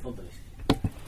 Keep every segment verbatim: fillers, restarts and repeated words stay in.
تفضل يا سيدي.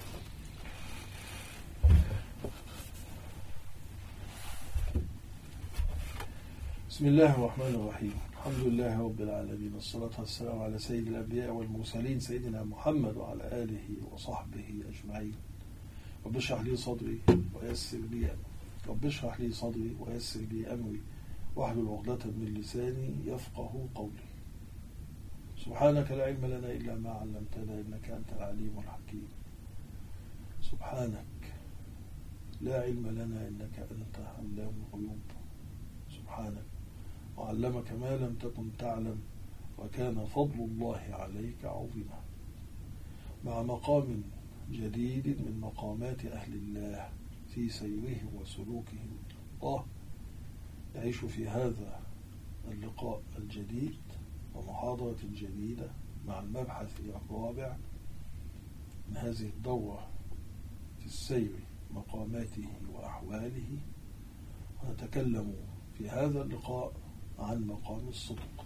بسم الله الرحمن الرحيم. الحمد لله رب العالمين، والصلاة والسلام على سيد الأنبياء والمرسلين سيدنا محمد وعلى آله وصحبه أجمعين. رب اشرح لي صدري ويسر لي رب اشرح لي صدري ويسر لي أمري واحلل عقدة من لساني يفقه قولي. سبحانك لا علم لنا إلا ما علمتنا إنك أنت العليم الحكيم. سبحانك لا علم لنا إنك أنت علام الغيوب. سبحانك وعلمك ما لم تكن تعلم وكان فضل الله عليك عظيما. مع مقام جديد من مقامات أهل الله في سيرهم وسلوكهم الله، نعيش في هذا اللقاء الجديد ومحاضرة جديدة مع المبحث الرابع من هذه الدورة في السير مقاماته وأحواله، ونتكلم في هذا اللقاء عن مقام الصدق.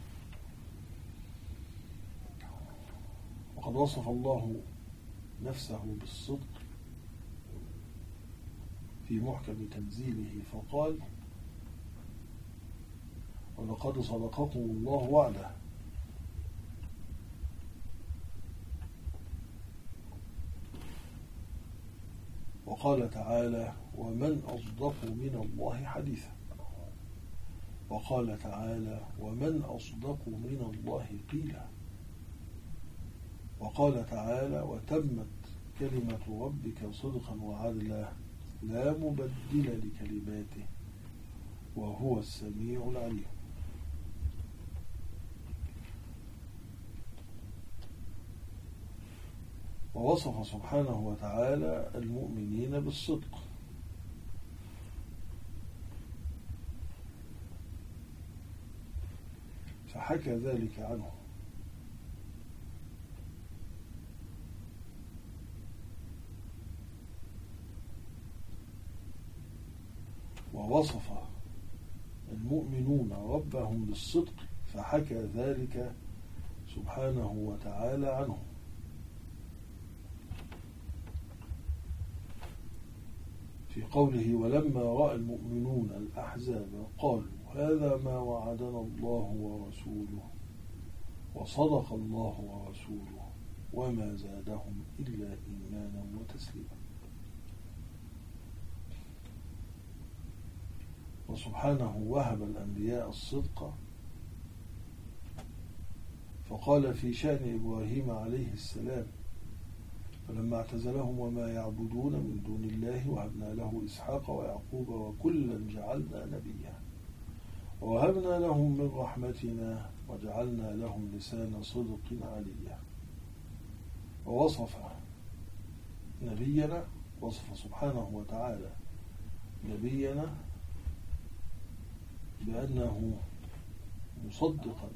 وقد وصف الله نفسه بالصدق في محكم تنزيله فقال: ولقد صدقكم الله وعده. وقال تعالى: ومن أصدق من الله حديثا. وقال تعالى: ومن أصدق من الله قيلا. وقال تعالى: وتمت كلمة ربك صدقا وعدلا لا مبدل لكلماته وهو السميع العليم. ووصف سبحانه وتعالى المؤمنين بالصدق، فحكى ذلك عنه. ووصف المؤمنون ربهم بالصدق فحكى ذلك سبحانه وتعالى عنه. في قوله: ولما رأى المؤمنون الأحزاب قالوا هذا ما وعدنا الله ورسوله وصدق الله ورسوله وما زادهم إلا إيمانا وتسليما. وسبحانه وهب الأنبياء الصدق، فقال في شأن إبراهيم عليه السلام: فلما اعتزلهم وما يعبدون من دون الله وهبنا له إسحاق ويعقوب وكلا جعلنا نبيا ووهبنا لهم من رحمتنا وجعلنا لهم لسان صدق عليا. ووصف نبينا، وصف سبحانه وتعالى نبينا بأنه مصدقا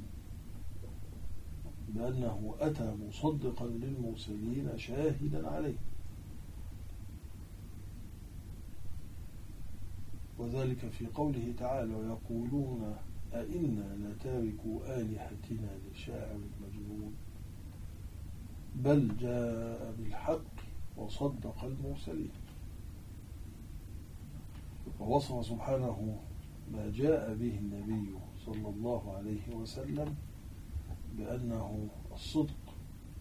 بأنه أتى مصدقا للمرسلين شاهدا عليه، وذلك في قوله تعالى: ويقولون أئنا لتاركو آلهتنا لشاعر مجنون بل جاء بالحق وصدق المرسلين. ووصف سبحانه ما جاء به النبي صلى الله عليه وسلم بأنه الصدق،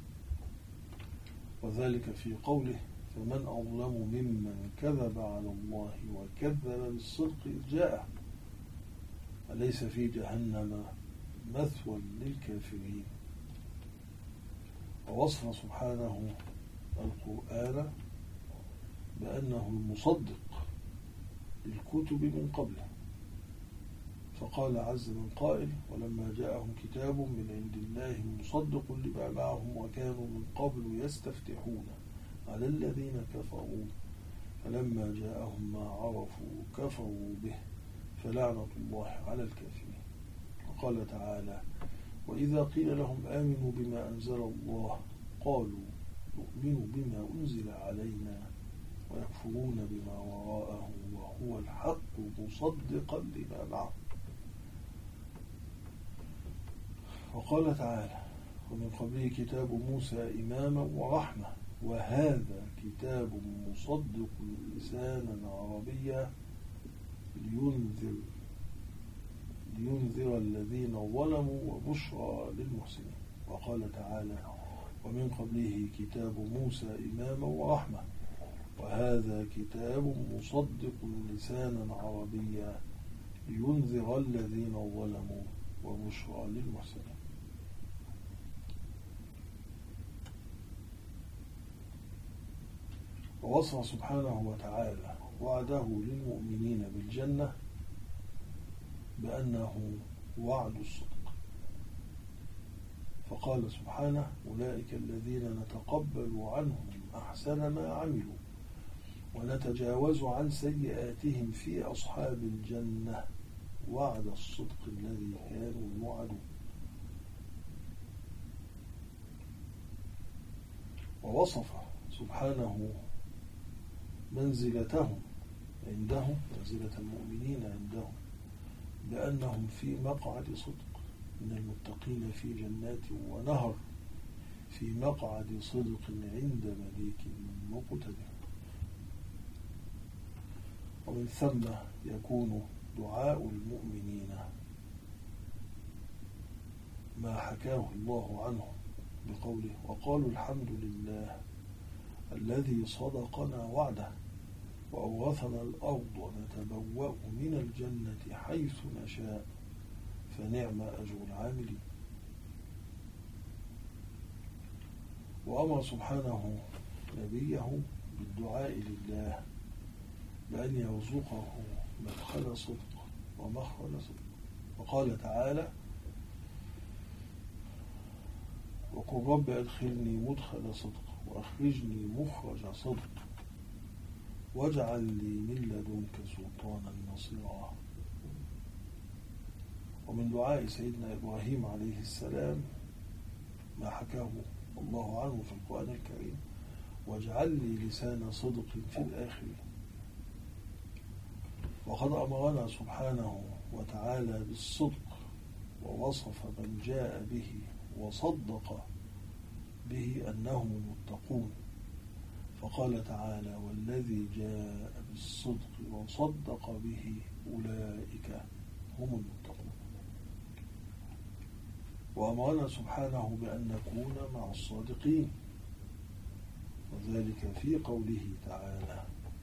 وذلك في قوله: فمن أظلم ممن كذب على الله وكذب بالصدق إذ جاءه أليس في جهنم مثوى للكافرين. ووصف سبحانه القرآن بأنه المصدق للكتب من قبله، فقال عز من قائل: ولما جاءهم كتاب من عند الله مصدق لما معهم وكانوا من قبل يستفتحون على الذين كفروا فلما جاءهم ما عرفوا كفروا به فلعنة الله على الكافرين. وقال تعالى: وإذا قيل لهم آمنوا بما أنزل الله قالوا نؤمن بما أنزل علينا ويكفرون بما وراءه وهو الحق مصدقا لما معه. وقال تعالى: ومن قبله كتاب موسى إماما ورحمة وهذا كتاب مصدق لسانا عربيا لينذر لينذر الذين ظلموا وبشرى للمحسنين. وقال تعالى: ومن قبله كتاب موسى إماما ورحمة وهذا كتاب مصدق لسانا عربيا لينذر الذين ظلموا وبشرى للمحسنين. ووصف سبحانه وتعالى وعده للمؤمنين بالجنة بأنه وعد الصدق، فقال سبحانه: أولئك الذين نتقبل عنهم أحسن ما عملوا ونتجاوز عن سيئاتهم في أصحاب الجنة وعد الصدق الذي كانوا يوعدون. ووصف سبحانه منزلتهم عنده، منزلة المؤمنين عندهم، بأنهم في مقعد صدق من المتقين في جنات ونهر في مقعد صدق عند مليك مقتدر. ومن ثم يكون دعاء المؤمنين ما حكاه الله عنه بقوله: وقالوا الحمد لله الذي صدقنا وعده وأورثنا الأرض نتبوأ من الجنة حيث نشاء فنعم أجر العاملين. وأمر سبحانه نبيه بالدعاء لله بأن يرزقه مدخل صدق ومخرج صدق، وقال تعالى: وقل رب أدخلني مدخل صدق وأخرجني مخرج صدق واجعل لي من لدنك سلطانا نصيرا. ومن دعاء سيدنا إبراهيم عليه السلام ما حكاه الله عنه في القرآن الكريم: واجعل لي لسان صدق في الآخرين. وقد أمرنا سبحانه وتعالى بالصدق ووصف من جاء به وصدق به أنهم المتقون، فقال تعالى: والذي جاء بالصدق وصدق به أولئك هم المتقون. وأمرنا سبحانه بأن نكون مع الصادقين، وذلك في قوله تعالى: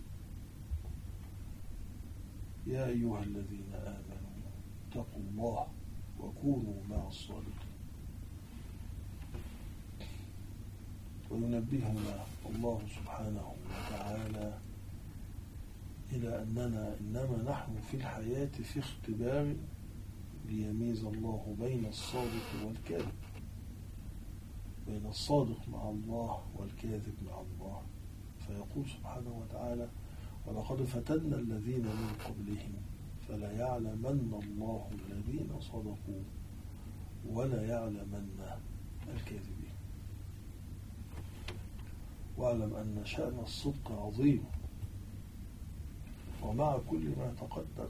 يا أيها الذين آمنوا اتقوا الله وكونوا مع الصادقين. وينبهنا الله سبحانه وتعالى إلى أننا إنما نحن في الحياة في اختبار ليميز الله بين الصادق والكاذب، بين الصادق مع الله والكاذب مع الله. فيقول سبحانه وتعالى: ولقد فتنا الذين من قبلهم فلا يعلمن الله الذين صدقوا ولا يعلمن الكاذبين. واعلم أن شأن الصدق عظيم، ومع كل ما تقدم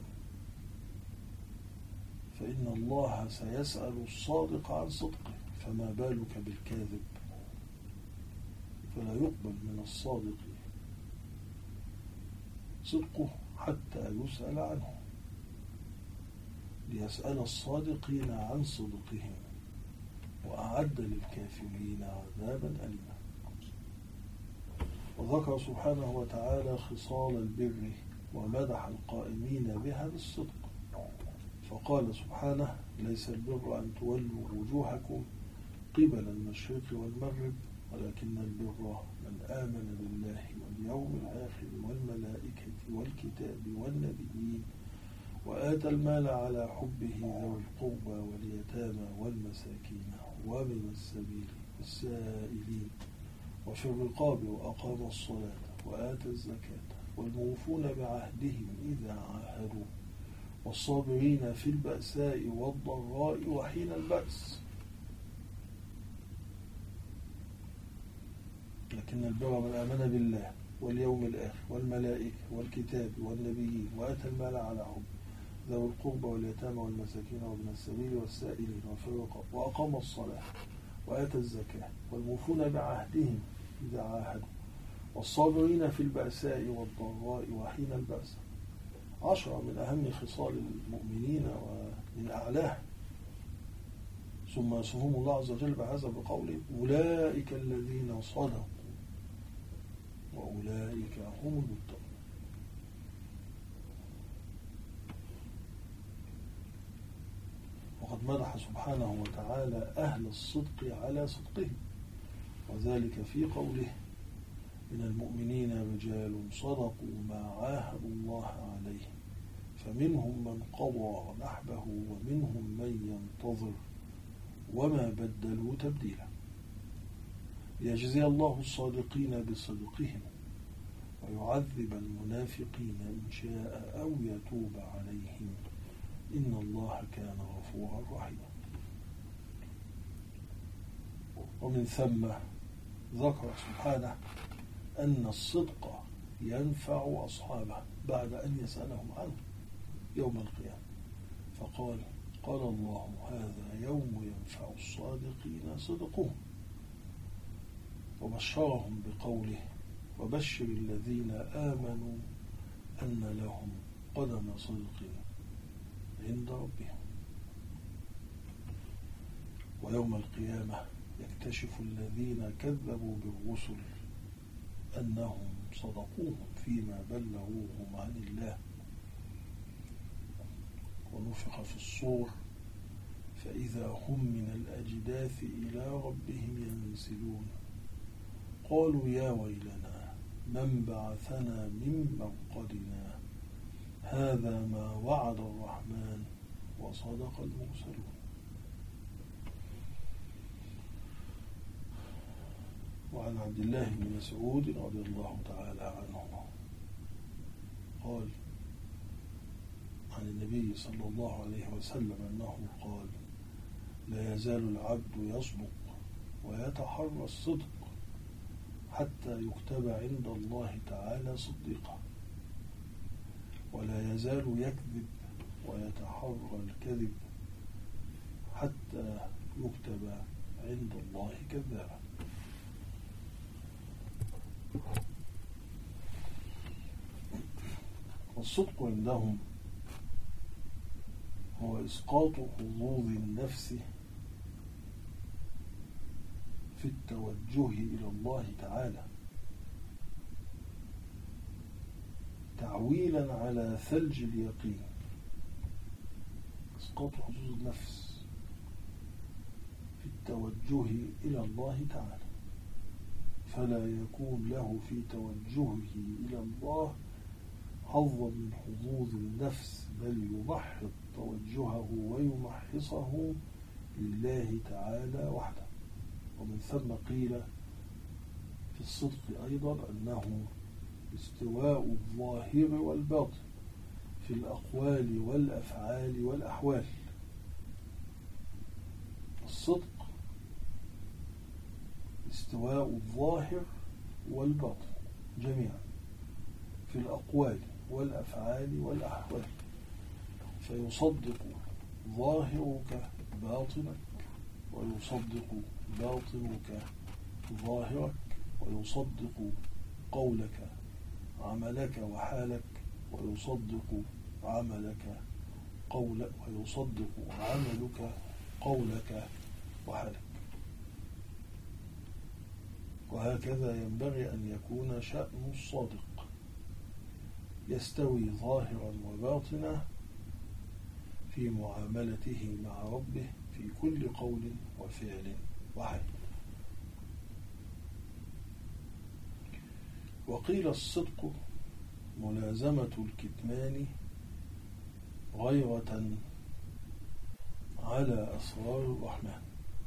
فإن الله سيسأل الصادق عن صدقه، فما بالك بالكاذب؟ فلا يقبل من الصادق صدقه حتى يسأل عنه، ليسأل الصادقين عن صدقهم، وأعد للكافرين عذابا أليما. وذكر سبحانه وتعالى خصال البر ومدح القائمين بها بالصدق، فقال سبحانه: ليس البر أن تولوا وجوهكم قبل المشرق والمغرب ولكن البر من آمن بالله واليوم الآخر والملائكة والكتاب والنبيين وآتى المال على حبه ذوي القربى واليتامى والمساكين ومن السبيل السائلين وفي الرقاب وأقام الصلاة وآتى الزكاة والموفون بعهدهم إذا عاهدوا والصابرين في البأساء والضراء وحين البأس. لكن البر من آمن بالله واليوم الآخر والملائكة والكتاب والنبيين وآتى المال على حب ذوي القربى واليتامى والمساكين وابن السبيل والسائلين وفي الرقاب وأقام الصلاة وآتى الزكاة والموفون بعهدهم إذا عاهدوا، والصابرين في البأساء والضراء وحين البأس. عشرة من أهم خصال المؤمنين ومن أعلاه. ثم يصفهم الله عز وجل بهذا بقوله: أولئك الذين صدقوا وأولئك هم المتقون. وقد مدح سبحانه وتعالى أهل الصدق على صدقهم، وذلك في قوله: من المؤمنين رجال صدقوا ما عاهدوا الله عليه فمنهم من قضى نحبه ومنهم من ينتظر وما بدلوا تبديلا، ليجزي الله الصادقين بصدقهم ويعذب المنافقين إن شاء أو يتوب عليهم إن الله كان غفورا رحيما. ومن ثم ذكر سبحانه أن الصدق ينفع أصحابه بعد أن يسألهم عنه يوم القيامة، فقال: قال الله: هذا يوم ينفع الصادقين صدقهم، وبشرهم بقوله: وبشر الذين آمنوا أن لهم قدم صدق عند ربهم. ويوم القيامة يكتشف الذين كذبوا بالرسل أنهم صدقوهم فيما بلغوهم عن الله. ونفخ في الصور فإذا هم من الأجداث إلى ربهم ينسلون، قالوا يا ويلنا من بعثنا من مرقدنا هذا ما وعد الرحمن وصدق المرسلون. وعن عبد الله بن مسعود رضي الله تعالى عنه قال عن النبي صلى الله عليه وسلم أنه قال: لا يزال العبد يصدق ويتحرى الصدق حتى يكتب عند الله تعالى صديقا، ولا يزال يكذب ويتحرى الكذب حتى يكتب عند الله كذابا. والصدق عندهم هو إسقاط حظوظ النفس في التوجه إلى الله تعالى تعويلا على ثلج اليقين. إسقاط حظوظ النفس في التوجه إلى الله تعالى، فلا يكون له في توجهه إلى الله حظا من حظوظ النفس، بل يمحض توجهه ويمحصه لله تعالى وحده. ومن ثم قيل في الصدق أيضا أنه استواء الظاهر والباطن في الأقوال والأفعال والأحوال. الصدق استواء الظاهر والباطن جميعا في الأقوال والأفعال والأحوال، فيصدق ظاهرك باطنك ويصدق باطنك ظاهرك، ويصدق قولك عملك وحالك، ويصدق عملك قولك ويصدق عملك قولك وحالك. وهكذا ينبغي أن يكون شأن الصادق، يستوي ظاهرا وباطنا في معاملته مع ربه في كل قول وفعل وحال. وقيل الصدق ملازمة الكتمان غيرة على أسرار الرحمن.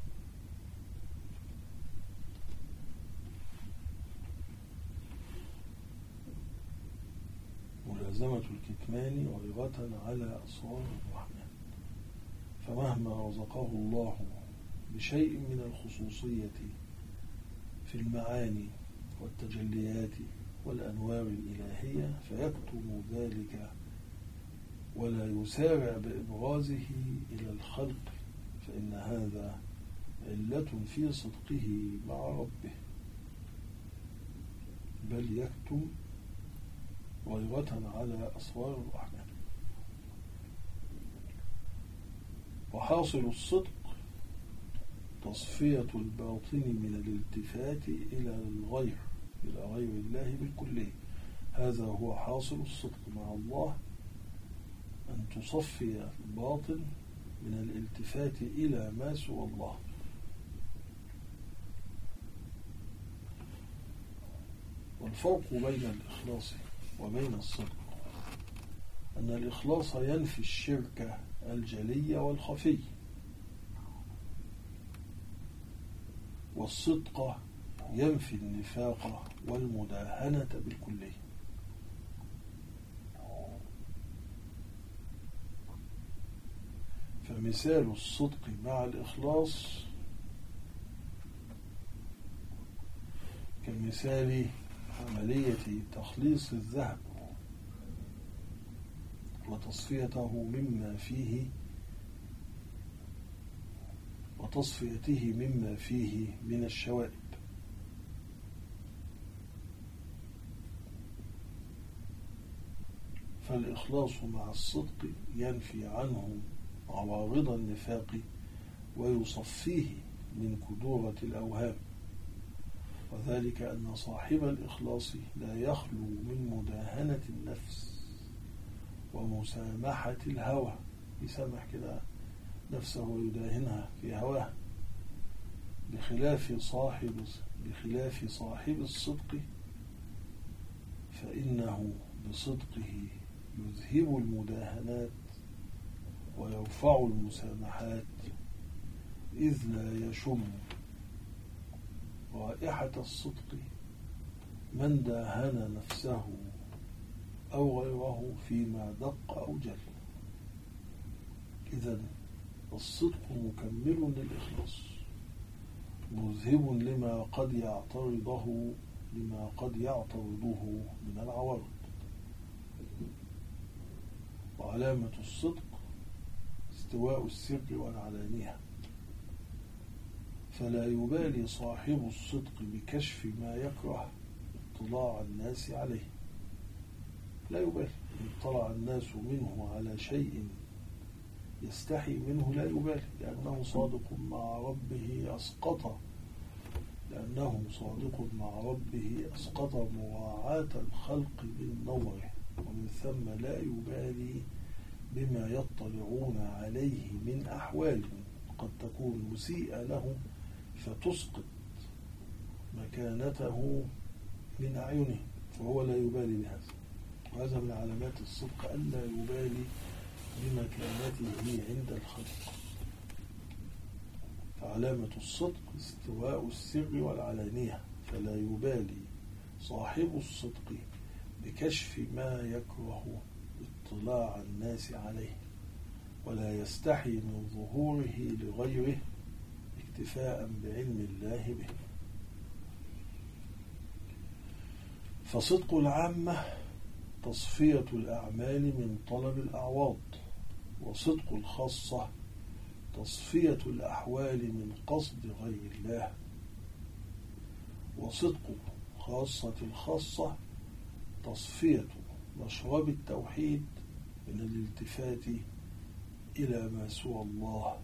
ملازمة الكتمان غيرة على أسرار الرحمن، فمهما رزقه الله بشيء من الخصوصية في المعاني والتجليات والأنوار الإلهية فيكتم ذلك ولا يسارع بإبرازه إلى الخلق، فإن هذا علة في صدقه مع ربه. بل يكتم غيرة على أسرار الرحمن. وحاصل الصدق تصفية الباطن من الالتفات إلى الغير إلى غير الله بالكلية. هذا هو حاصل الصدق مع الله، أن تصفي الباطن من الالتفات إلى ما سوى الله. والفرق بين الإخلاص وبين الصدق أن الإخلاص ينفي الشرك الجلي والخفي، والصدق ينفي النفاق والمداهنة بالكلية. فمثال الصدق مع الإخلاص كمثال عملية تخليص الذهب وتصفيته مما فيه وتصفيته مما فيه من الشوائب. فالإخلاص مع الصدق ينفي عنه عوارض النفاق ويصفيه من كدورة الأوهام، وذلك أن صاحب الإخلاص لا يخلو من مداهنة النفس ومسامحة الهوى، يسامح كده نفسه ويداهنها في هواه، بخلاف صاحب بخلاف صاحب الصدق، فإنه بصدقه يذهب المداهنات ويرفع المسامحات، إذ لا يشم رائحة الصدق من داهن نفسه أو غيره فيما دق أو جل. إذن الصدق مكمل للإخلاص، مذهب لما قد يعترضه لما قد يعترضه من العوارض. وعلامة الصدق استواء السر والعلانية، فلا يبالي صاحب الصدق بكشف ما يكره اطلاع الناس عليه، لا يبالي إن اطلع الناس منه على شيء يستحي منه، لا يبالي، لأنه صادق مع ربه أسقط لأنه صادق مع ربه أسقط مراعاة الخلق من نوره، ومن ثم لا يبالي بما يطلعون عليه من أحوال قد تكون مسيئة له فتسقط مكانته من أعينه، فهو لا يبالي بهذا. وهذا من علامات الصدق ألا يبالي بمكانته عند الخلق. فعلامة الصدق استواء السر والعلانية، فلا يبالي صاحب الصدق بكشف ما يكره اطلاع الناس عليه، ولا يستحي من ظهوره لغيره اكتفاء بعلم الله به. فصدق العامة تصفية الأعمال من طلب الأعواض، وصدق الخاصة تصفية الأحوال من قصد غير الله. وصدق خاصة الخاصة تصفية مشرب التوحيد من الالتفات إلى ما سوى الله.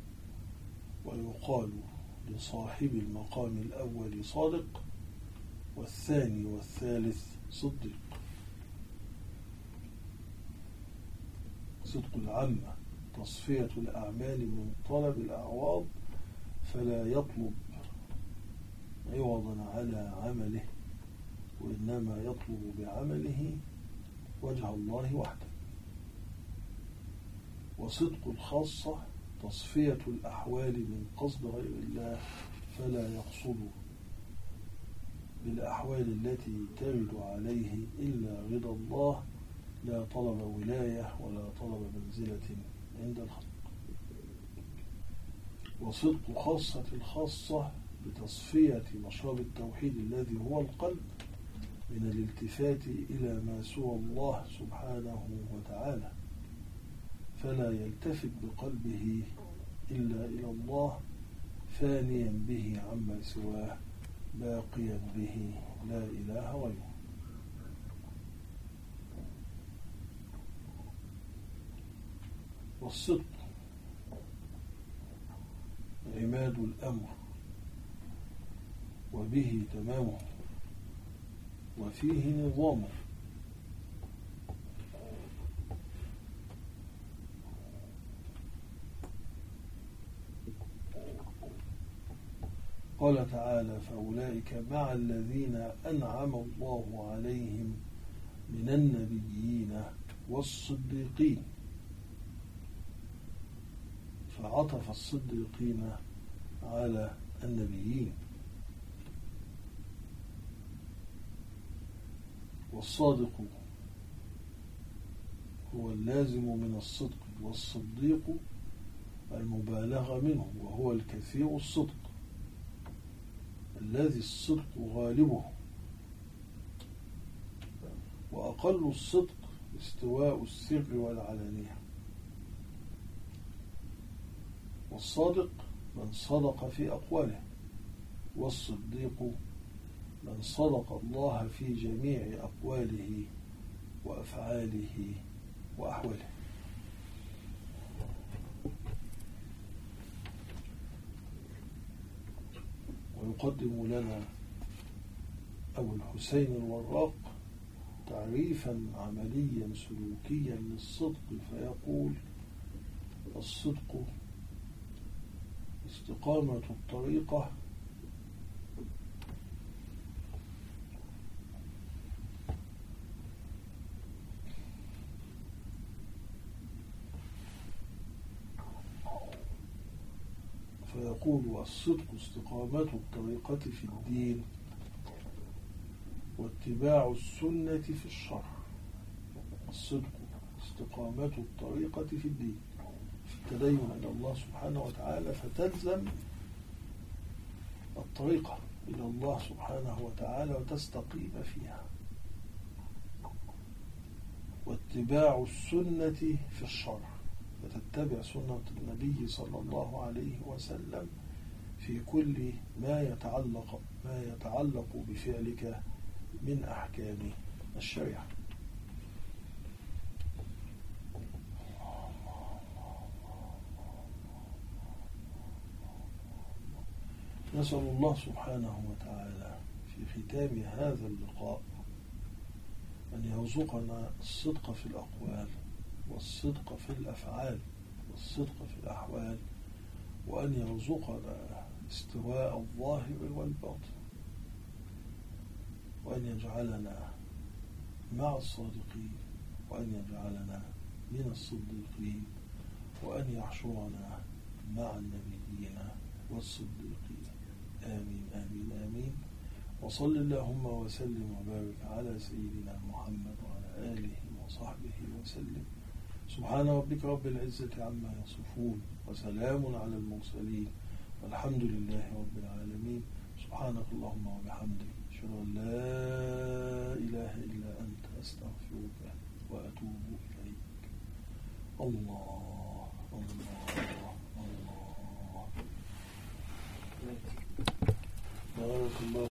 ويقال لصاحب المقام الأول صادق، والثاني والثالث صدق. صدق العامة تصفية الأعمال من طلب الأعواض، فلا يطلب عوضا على عمله، وإنما يطلب بعمله وجه الله وحده. وصدق الخاصة تصفية الأحوال من قصد غير الله، فلا يقصد بالأحوال التي ترد عليه إلا رضا الله، لا طلب ولاية ولا طلب منزلة عند الخلق. وصدق خاصة الخاصة بتصفية مشرب التوحيد الذي هو القلب من الالتفات إلى ما سوى الله سبحانه وتعالى، فلا يلتفت بقلبه إلا إلى الله، فانيا به عما سواه، باقيا به لا إله غيره. والصدق عماد الأمر وبه تمامه وفيه نظامه. قال تعالى: فأولئك مع الذين أنعم الله عليهم من النبيين والصديقين. فعطف الصديقين على النبيين. والصادق هو اللازم من الصدق، والصديق المبالغة منه، وهو الكثير الصدق الذي الصدق غالبه. وأقل الصدق استواء السر والعلانية. والصادق من صدق في أقواله، والصديق من صدق الله في جميع أقواله وأفعاله وأحواله. ويقدم لنا أبو الحسين الوراق تعريفا عمليا سلوكيا للصدق، فيقول: الصدق استقامة الطريقة فيقول: الصدق استقامة الطريقة في الدين واتباع السنة في الشرع. الصدق استقامة الطريقة في الدين، في التدين إلى الله سبحانه وتعالى، فتلزم الطريقة إلى الله سبحانه وتعالى وتستقيم فيها. واتباع السنة في الشرع، فتتبع سنة النبي صلى الله عليه وسلم في كل ما يتعلق ما يتعلق بفعلك من أحكام الشريعة. نسأل الله سبحانه وتعالى في ختام هذا اللقاء أن يرزقنا الصدق في الأقوال، والصدق في الأفعال، والصدق في الأحوال، وأن يرزقنا استواء الظاهر والباطن، وأن يجعلنا مع الصادقين، وأن يجعلنا من الصديقين، وأن يحشرنا مع النبيين والصديقين. آمين آمين آمين. وصل اللهم وسلم وبارك على سيدنا محمد وعلى آله وصحبه وسلم. سبحان ربك رب العزة عما يصفون، وسلام على المرسلين، والحمد لله رب العالمين. سبحانك اللهم وبحمدك، أشهد أن لا إله إلا أنت، أستغفرك وأتوب إليك. الله الله الله. بارك الله.